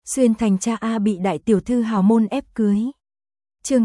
Xuyên thành cha A bị đại tiểu thư hào môn ép cưới. Chương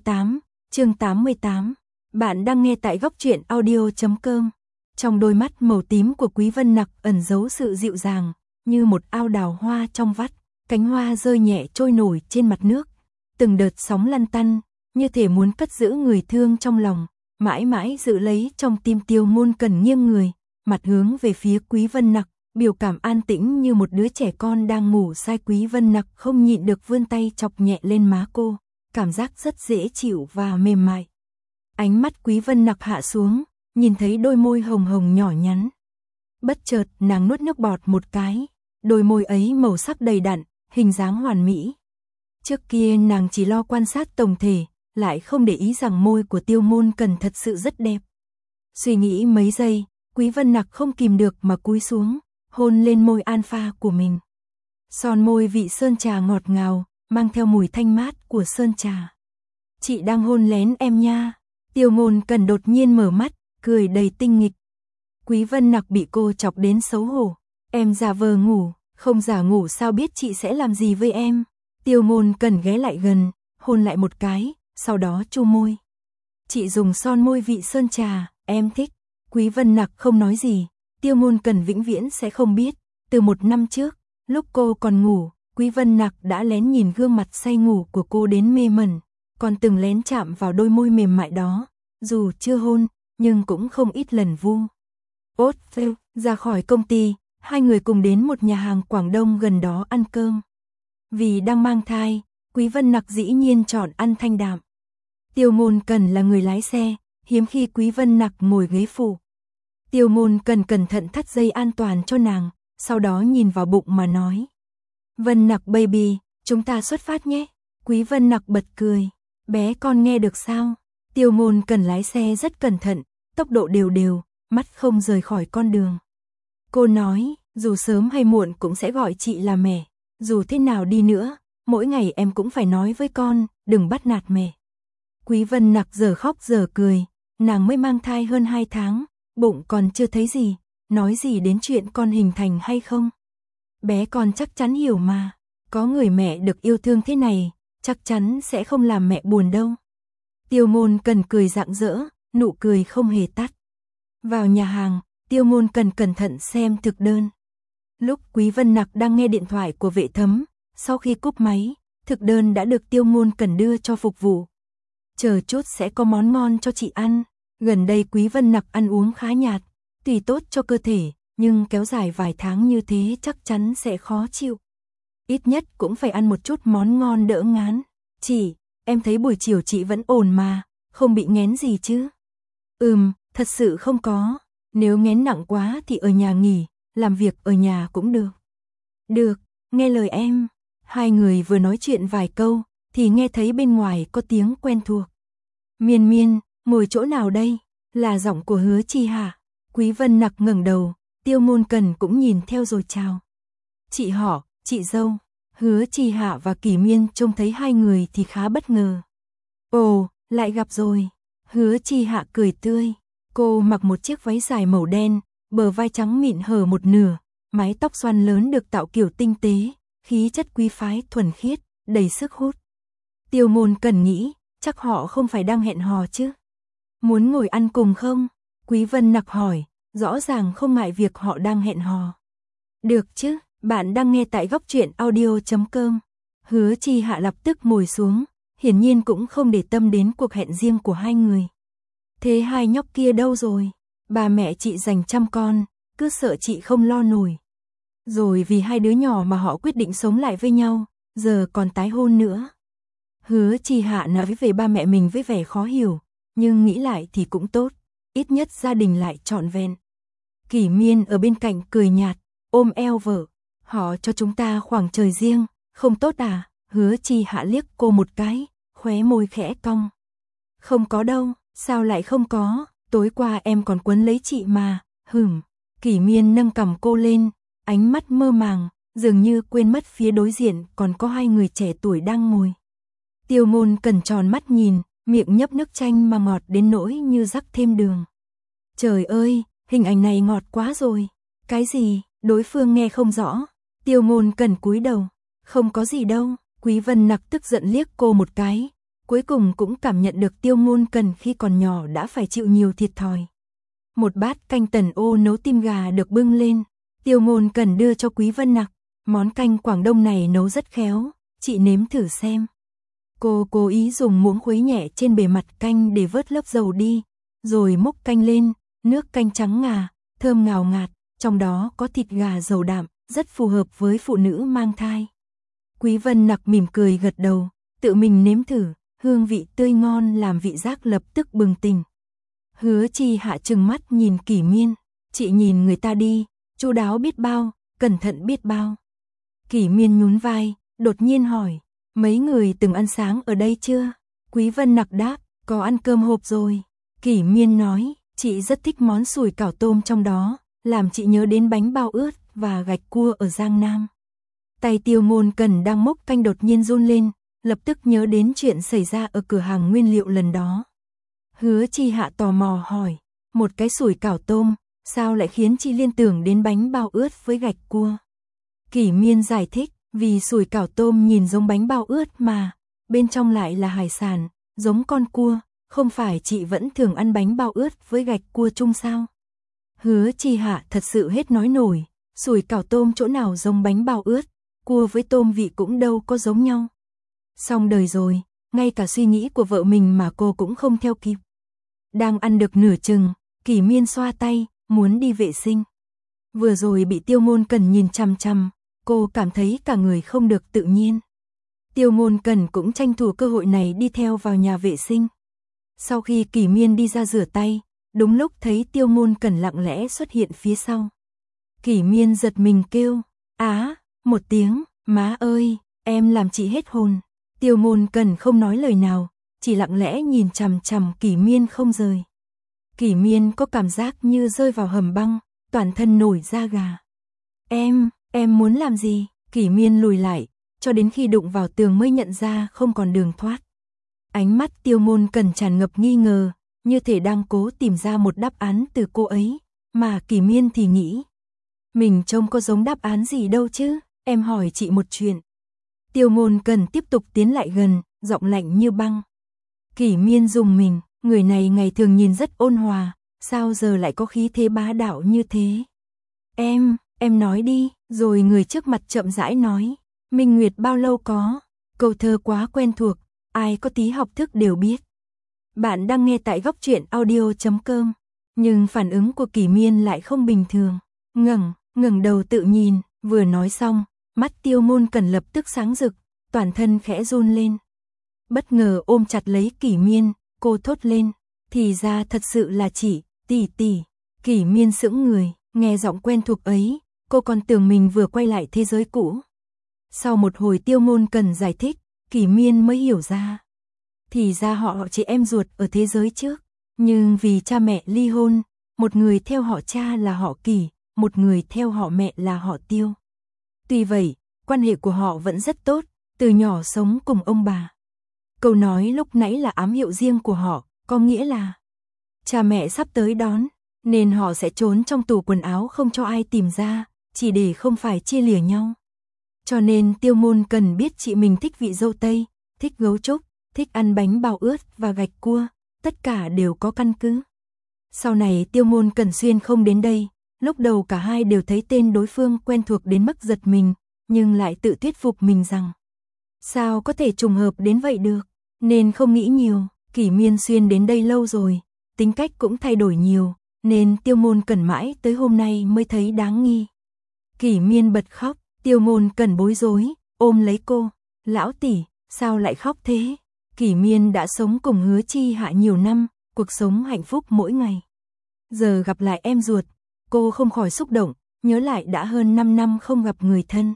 88. Bạn đang nghe tại góc truyện audio.com. Trong đôi mắt màu tím của Quý Vân Nặc ẩn giấu sự dịu dàng, như một ao đào hoa trong vắt, cánh hoa rơi nhẹ trôi nổi trên mặt nước, từng đợt sóng lăn tăn, như thể muốn cất giữ người thương trong lòng, mãi mãi giữ lấy trong tim Tiêu Ngôn Cẩn nghiêng người, mặt hướng về phía Quý Vân Nặc, biểu cảm an tĩnh như một đứa trẻ con đang ngủ say. Quý Vân Nặc không nhịn được vươn tay chọc nhẹ lên má cô, cảm giác rất dễ chịu và mềm mại. Ánh mắt Quý Vân Nặc hạ xuống, nhìn thấy đôi môi hồng hồng nhỏ nhắn. Bất chợt nàng nuốt nước bọt một cái, đôi môi ấy màu sắc đầy đặn, hình dáng hoàn mỹ. Trước kia nàng chỉ lo quan sát tổng thể, lại không để ý rằng môi của Tiêu Ngôn Cẩn thật sự rất đẹp. Suy nghĩ mấy giây, Quý Vân Nặc không kìm được mà cúi xuống, hôn lên môi alpha của mình. Son môi vị sơn trà ngọt ngào, mang theo mùi thanh mát của sơn trà. Chị đang hôn lén em nha. Tiêu Ngôn Cẩn đột nhiên mở mắt, cười đầy tinh nghịch. Quý Vân Nặc bị cô chọc đến xấu hổ. Em giả vờ ngủ, không giả ngủ sao biết chị sẽ làm gì với em. Tiêu Ngôn Cẩn ghé lại gần, hôn lại một cái, sau đó chu môi. Chị dùng son môi vị sơn trà, em thích. Quý Vân Nặc không nói gì. Tiêu Ngôn Cẩn vĩnh viễn sẽ không biết, từ 1 năm trước, lúc cô còn ngủ, Quý Vân Nặc đã lén nhìn gương mặt say ngủ của cô đến mê mẩn, còn từng lén chạm vào đôi môi mềm mại đó, dù chưa hôn, nhưng cũng không ít lần vu. Ra khỏi công ty, hai người cùng đến một nhà hàng Quảng Đông gần đó ăn cơm. Vì đang mang thai, Quý Vân Nặc dĩ nhiên chọn ăn thanh đạm. Tiêu Ngôn Cẩn là người lái xe, hiếm khi Quý Vân Nặc ngồi ghế phụ. Tiêu Ngôn Cẩn cẩn thận thắt dây an toàn cho nàng, sau đó nhìn vào bụng mà nói. Vân Nặc baby, chúng ta xuất phát nhé. Quý Vân Nặc bật cười. Bé con nghe được sao? Tiêu Ngôn Cẩn lái xe rất cẩn thận, tốc độ đều đều, mắt không rời khỏi con đường. Cô nói, dù sớm hay muộn cũng sẽ gọi chị là mẹ. Dù thế nào đi nữa, mỗi ngày em cũng phải nói với con, đừng bắt nạt mẹ. Quý Vân Nặc giờ khóc giờ cười, nàng mới mang thai hơn 2 tháng, bụng còn chưa thấy gì, nói gì đến chuyện con hình thành hay không. Bé con chắc chắn hiểu mà, có người mẹ được yêu thương thế này, chắc chắn sẽ không làm mẹ buồn đâu. Tiêu Ngôn Cẩn cười rạng rỡ, nụ cười không hề tắt. Vào nhà hàng, Tiêu Ngôn Cẩn cẩn thận xem thực đơn. Lúc Quý Vân Nặc đang nghe điện thoại của vệ thấm, sau khi cúp máy, thực đơn đã được Tiêu Ngôn Cẩn đưa cho phục vụ. Chờ chút sẽ có món ngon cho chị ăn. Gần đây Quý Vân Nặc ăn uống khá nhạt, tùy tốt cho cơ thể, nhưng kéo dài vài tháng như thế chắc chắn sẽ khó chịu. Ít nhất cũng phải ăn một chút món ngon đỡ ngán. Chị, em thấy buổi chiều chị vẫn ổn mà, không bị nghén gì chứ? Thật sự không có. Nếu nghén nặng quá thì ở nhà nghỉ, làm việc ở nhà cũng được. Được, nghe lời em. Hai người vừa nói chuyện vài câu, thì nghe thấy bên ngoài có tiếng quen thuộc. Miên Miên, ngồi chỗ nào đây? Là giọng của Hứa Chi Hạ. Quý Vân Nặc ngẩng đầu, Tiêu Ngôn Cẩn cũng nhìn theo rồi chào. Chị họ, chị dâu. Hứa Chi Hạ và Kỷ Miên trông thấy hai người thì khá bất ngờ. Ồ, lại gặp rồi. Hứa Chi Hạ cười tươi. Cô mặc một chiếc váy dài màu đen, bờ vai trắng mịn hở một nửa, mái tóc xoăn lớn được tạo kiểu tinh tế, khí chất quý phái thuần khiết, đầy sức hút. Tiêu Ngôn Cẩn nghĩ, chắc họ không phải đang hẹn hò chứ. Muốn ngồi ăn cùng không? Quý Vân Nặc hỏi, rõ ràng không ngại việc họ đang hẹn hò. Được chứ, bạn đang nghe tại góc truyện audio.com. Hứa Chi Hạ lập tức ngồi xuống, hiển nhiên cũng không để tâm đến cuộc hẹn riêng của hai người. Thế hai nhóc kia đâu rồi? Bà mẹ chị dành chăm con, cứ sợ chị không lo nổi. Rồi vì hai đứa nhỏ mà họ quyết định sống lại với nhau, giờ còn tái hôn nữa. Hứa Chi Hạ nói về ba mẹ mình với vẻ khó hiểu, nhưng nghĩ lại thì cũng tốt, ít nhất gia đình lại trọn vẹn. Kỷ Miên ở bên cạnh cười nhạt, ôm eo vợ, họ cho chúng ta khoảng trời riêng, không tốt à? Hứa Chi Hạ liếc cô một cái, khóe môi khẽ cong. Không có đâu, sao lại không có, tối qua em còn quấn lấy chị mà, Kỷ Miên nâng cằm cô lên, ánh mắt mơ màng, dường như quên mất phía đối diện còn có hai người trẻ tuổi đang ngồi. Tiêu Ngôn Cẩn tròn mắt nhìn, miệng nhấp nước chanh mà ngọt đến nỗi như rắc thêm đường. Trời ơi, hình ảnh này ngọt quá rồi. Cái gì? Đối phương nghe không rõ. Tiêu Ngôn Cẩn cúi đầu. Không có gì đâu, Quý Vân Nặc tức giận liếc cô một cái, cuối cùng cũng cảm nhận được Tiêu Ngôn Cần khi còn nhỏ đã phải chịu nhiều thiệt thòi. Một bát canh tần ô nấu tim gà được bưng lên, Tiêu Ngôn Cần đưa cho Quý Vân Nặc, món canh Quảng Đông này nấu rất khéo, chị nếm thử xem. Cô cố ý dùng muỗng khuấy nhẹ trên bề mặt canh để vớt lớp dầu đi, rồi múc canh lên, nước canh trắng ngà, thơm ngào ngạt, trong đó có thịt gà dầu đạm, rất phù hợp với phụ nữ mang thai. Quý Vân Nặc mỉm cười gật đầu, tự mình nếm thử, hương vị tươi ngon làm vị giác lập tức bừng tỉnh. Hứa Chi Hạ trừng mắt nhìn Kỷ Miên, chị nhìn người ta đi, chu đáo biết bao, cẩn thận biết bao. Kỷ Miên nhún vai, đột nhiên hỏi, mấy người từng ăn sáng ở đây chưa? Quý Vân Nặc đáp, có ăn cơm hộp rồi. Kỷ Miên nói, chị rất thích món sủi cảo tôm trong đó, làm chị nhớ đến bánh bao ướt và gạch cua ở Giang Nam. Tay Tiêu Ngôn Cần đang múc canh đột nhiên run lên, lập tức nhớ đến chuyện xảy ra ở cửa hàng nguyên liệu lần đó. Hứa Chi Hạ tò mò hỏi, một cái sủi cảo tôm, sao lại khiến chị liên tưởng đến bánh bao ướt với gạch cua? Kỷ Miên giải thích, vì sủi cảo tôm nhìn giống bánh bao ướt mà, bên trong lại là hải sản, giống con cua, không phải chị vẫn thường ăn bánh bao ướt với gạch cua chung sao? Hứa Chi Hạ thật sự hết nói nổi, sủi cảo tôm chỗ nào giống bánh bao ướt, cua với tôm vị cũng đâu có giống nhau. Xong đời rồi, ngay cả suy nghĩ của vợ mình mà cô cũng không theo kịp. Đang ăn được nửa chừng, Kỷ Miên xoa tay, muốn đi vệ sinh. Vừa rồi bị Tiêu Ngôn Cần nhìn chằm chằm, cô cảm thấy cả người không được tự nhiên. Tiêu Ngôn Cần cũng tranh thủ cơ hội này đi theo vào nhà vệ sinh. Sau khi Kỷ Miên đi ra rửa tay, đúng lúc thấy Tiêu Ngôn Cần lặng lẽ xuất hiện phía sau. Kỷ Miên giật mình kêu, á, một tiếng, má ơi, em làm chị hết hồn. Tiêu Ngôn Cần không nói lời nào, chỉ lặng lẽ nhìn chằm chằm Kỷ Miên không rời. Kỷ Miên có cảm giác như rơi vào hầm băng, toàn thân nổi da gà. Em muốn làm gì? Kỷ Miên lùi lại, cho đến khi đụng vào tường mới nhận ra không còn đường thoát. Ánh mắt Tiêu Ngôn Cần tràn ngập nghi ngờ, như thể đang cố tìm ra một đáp án từ cô ấy, mà Kỷ Miên thì nghĩ, mình trông có giống đáp án gì đâu chứ, em hỏi chị một chuyện. Tiêu Ngôn Cần tiếp tục tiến lại gần, giọng lạnh như băng. Kỷ Miên rùng mình, người này ngày thường nhìn rất ôn hòa, sao giờ lại có khí thế bá đạo như thế? Em nói đi, rồi người trước mặt chậm rãi nói, Minh Nguyệt bao lâu có, câu thơ quá quen thuộc, ai có tí học thức đều biết. Bạn đang nghe tại Góc Truyện Audio.com, nhưng phản ứng của Kỷ Miên lại không bình thường, ngẩng đầu tự nhìn, vừa nói xong, mắt Tiêu Ngôn Cần lập tức sáng rực, toàn thân khẽ run lên. Bất ngờ ôm chặt lấy Kỷ Miên, cô thốt lên, thì ra thật sự là chị, tỷ. Kỷ Miên sững người, nghe giọng quen thuộc ấy, cô còn tưởng mình vừa quay lại thế giới cũ. Sau một hồi Tiêu Ngôn Cần giải thích, Kỷ Miên mới hiểu ra. Thì ra họ chị em ruột ở thế giới trước, nhưng vì cha mẹ ly hôn, một người theo họ cha là họ Kỷ, một người theo họ mẹ là họ Tiêu. Tuy vậy, quan hệ của họ vẫn rất tốt, từ nhỏ sống cùng ông bà. Câu nói lúc nãy là ám hiệu riêng của họ, có nghĩa là cha mẹ sắp tới đón, nên họ sẽ trốn trong tủ quần áo không cho ai tìm ra, chỉ để không phải chia lìa nhau. Cho nên Tiêu Ngôn Cần biết chị mình thích vị dâu tây, thích gấu trúc, thích ăn bánh bao ướt và gạch cua, tất cả đều có căn cứ. Sau này Tiêu Ngôn Cần xuyên không đến đây, lúc đầu cả hai đều thấy tên đối phương quen thuộc đến mức giật mình, nhưng lại tự thuyết phục mình rằng sao có thể trùng hợp đến vậy được, nên không nghĩ nhiều. Kỷ Miên xuyên đến đây lâu rồi, tính cách cũng thay đổi nhiều, nên Tiêu Ngôn Cần mãi tới hôm nay mới thấy đáng nghi. Kỷ Miên bật khóc, Tiêu Ngôn Cần bối rối, ôm lấy cô, lão tỷ, sao lại khóc thế? Kỷ Miên đã sống cùng Hứa Chi Hạ nhiều năm, cuộc sống hạnh phúc mỗi ngày. Giờ gặp lại em ruột, cô không khỏi xúc động, nhớ lại đã hơn 5 năm không gặp người thân.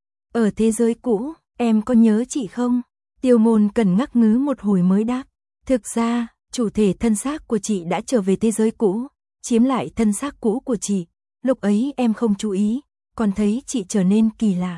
Ở thế giới cũ, em có nhớ chị không? Tiêu Ngôn Cần ngắc ngứ một hồi mới đáp. Thực ra, chủ thể thân xác của chị đã trở về thế giới cũ, chiếm lại thân xác cũ của chị. Lúc ấy em không chú ý, còn thấy chị trở nên kỳ lạ.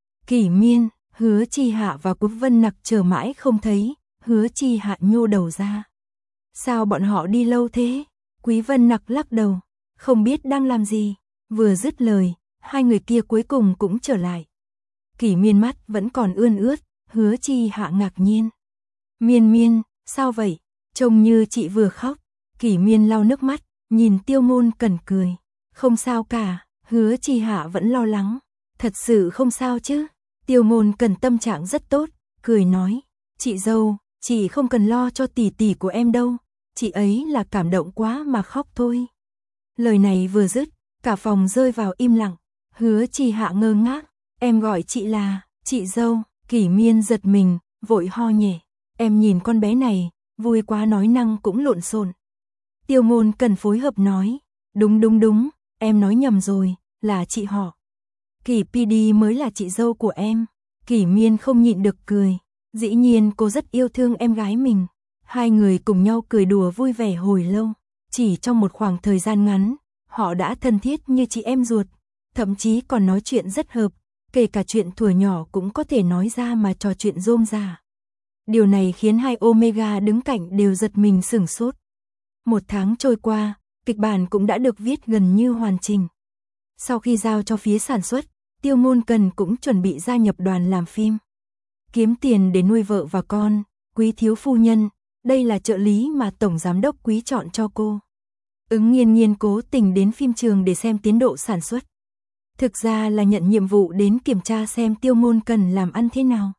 Kỷ Miên, Hứa Chi Hạ và Quý Vân Nặc chờ mãi không thấy, Hứa Chi Hạ nhô đầu ra. Sao bọn họ đi lâu thế? Quý Vân Nặc lắc đầu, không biết đang làm gì. Vừa dứt lời, hai người kia cuối cùng cũng trở lại. Kỷ Miên mắt vẫn còn ươn ướt, Hứa Chi Hạ ngạc nhiên. Miên Miên, sao vậy? Trông như chị vừa khóc. Kỷ Miên lau nước mắt, nhìn Tiêu Ngôn Cẩn cười. Không sao cả, Hứa Chi Hạ vẫn lo lắng. Thật sự không sao chứ? Tiêu Ngôn Cẩn tâm trạng rất tốt, cười nói. Chị dâu, chị không cần lo cho tỷ tỷ của em đâu. Chị ấy là cảm động quá mà khóc thôi. Lời này vừa dứt, cả phòng rơi vào im lặng. Hứa Chi Hạ ngơ ngác. Em gọi chị là, chị dâu. Kỷ Miên giật mình, vội ho nhẹ. Em nhìn con bé này, vui quá nói năng cũng lộn xộn. Tiêu Ngôn Cẩn phối hợp nói. Đúng, em nói nhầm rồi, là chị họ. Kỷ PD mới là chị dâu của em. Kỷ Miên không nhịn được cười. Dĩ nhiên cô rất yêu thương em gái mình. Hai người cùng nhau cười đùa vui vẻ hồi lâu. Chỉ trong một khoảng thời gian ngắn, họ đã thân thiết như chị em ruột. Thậm chí còn nói chuyện rất hợp. Kể cả chuyện thuở nhỏ cũng có thể nói ra mà trò chuyện rôm rả. Điều này khiến hai Omega đứng cạnh đều giật mình sửng sốt. Một tháng trôi qua, kịch bản cũng đã được viết gần như hoàn chỉnh. Sau khi giao cho phía sản xuất, Tiêu Ngôn Cẩn cũng chuẩn bị gia nhập đoàn làm phim. Kiếm tiền để nuôi vợ và con, Quý thiếu phu nhân, đây là trợ lý mà Tổng Giám đốc Quý chọn cho cô. Ứng Nghiên Nghiên cố tình đến phim trường để xem tiến độ sản xuất. Thực ra là nhận nhiệm vụ đến kiểm tra xem Tiêu Ngôn Cẩn làm ăn thế nào.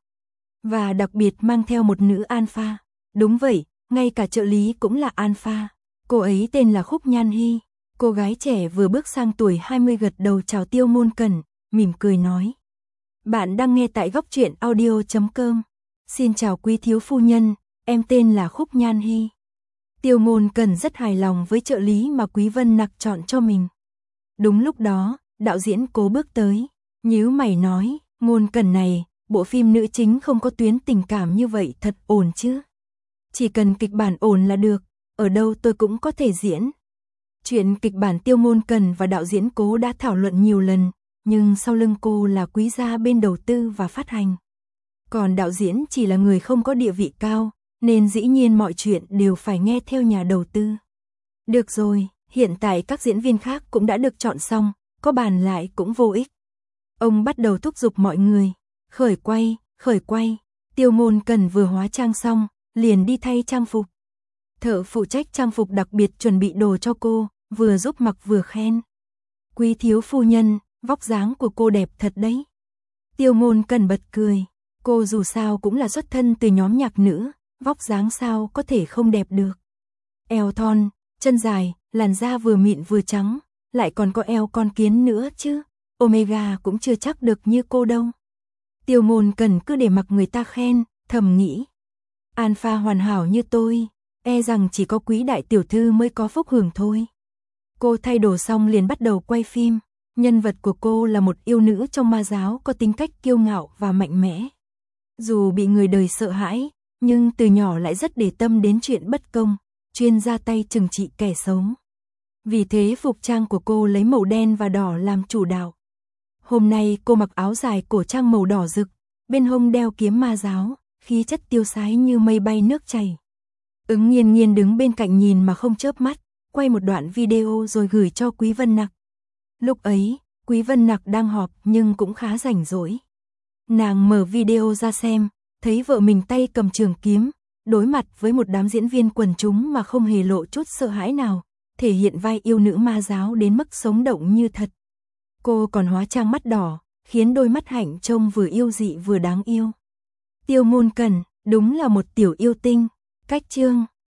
Và đặc biệt mang theo một nữ alpha. Đúng vậy, ngay cả trợ lý cũng là alpha. Cô ấy tên là Khúc Nhan Hy. Cô gái trẻ vừa bước sang tuổi 20 gật đầu chào Tiêu Ngôn Cẩn, mỉm cười nói. Bạn đang nghe tại Góc Truyện Audio.com. Xin chào quý thiếu phu nhân, em tên là Khúc Nhan Hy. Tiêu Ngôn Cẩn rất hài lòng với trợ lý mà Quý Vân Nặc chọn cho mình. Đúng lúc đó, đạo diễn Cố bước tới, nhíu mày nói, Ngôn Cẩn này, bộ phim nữ chính không có tuyến tình cảm như vậy thật ổn chứ. Chỉ cần kịch bản ổn là được, ở đâu tôi cũng có thể diễn. Chuyện kịch bản Tiêu Ngôn Cẩn và đạo diễn Cố đã thảo luận nhiều lần, nhưng sau lưng cô là Quý gia bên đầu tư và phát hành. Còn đạo diễn chỉ là người không có địa vị cao, nên dĩ nhiên mọi chuyện đều phải nghe theo nhà đầu tư. Được rồi, hiện tại các diễn viên khác cũng đã được chọn xong, có bàn lại cũng vô ích. Ông bắt đầu thúc giục mọi người. Khởi quay, Tiêu Ngôn Cẩn vừa hóa trang xong, liền đi thay trang phục. Thợ phụ trách trang phục đặc biệt chuẩn bị đồ cho cô, vừa giúp mặc vừa khen. Quý thiếu phu nhân, vóc dáng của cô đẹp thật đấy. Tiêu Ngôn Cẩn bật cười, cô dù sao cũng là xuất thân từ nhóm nhạc nữ, vóc dáng sao có thể không đẹp được. Eo thon, chân dài, làn da vừa mịn vừa trắng, lại còn có eo con kiến nữa chứ. Omega cũng chưa chắc được như cô đâu. Tiêu Ngôn Cẩn cứ để mặc người ta khen, thầm nghĩ. Alpha hoàn hảo như tôi, e rằng chỉ có Quý đại tiểu thư mới có phúc hưởng thôi. Cô thay đồ xong liền bắt đầu quay phim. Nhân vật của cô là một yêu nữ trong ma giáo có tính cách kiêu ngạo và mạnh mẽ. Dù bị người đời sợ hãi, nhưng từ nhỏ lại rất để tâm đến chuyện bất công, chuyên ra tay trừng trị kẻ xấu. Vì thế phục trang của cô lấy màu đen và đỏ làm chủ đạo. Hôm nay cô mặc áo dài cổ trang màu đỏ rực, bên hông đeo kiếm ma giáo, khí chất tiêu sái như mây bay nước chảy. Ứng Nghiên Nghiên đứng bên cạnh nhìn mà không chớp mắt, quay một đoạn video rồi gửi cho Quý Vân Nặc. Lúc ấy, Quý Vân Nặc đang họp nhưng cũng khá rảnh rỗi. Nàng mở video ra xem, thấy vợ mình tay cầm trường kiếm, đối mặt với một đám diễn viên quần chúng mà không hề lộ chút sợ hãi nào, thể hiện vai yêu nữ ma giáo đến mức sống động như thật. Cô còn hóa trang mắt đỏ, khiến đôi mắt hạnh trông vừa yêu dị vừa đáng yêu. Tiêu Ngôn Cẩn, đúng là một tiểu yêu tinh. Cách chương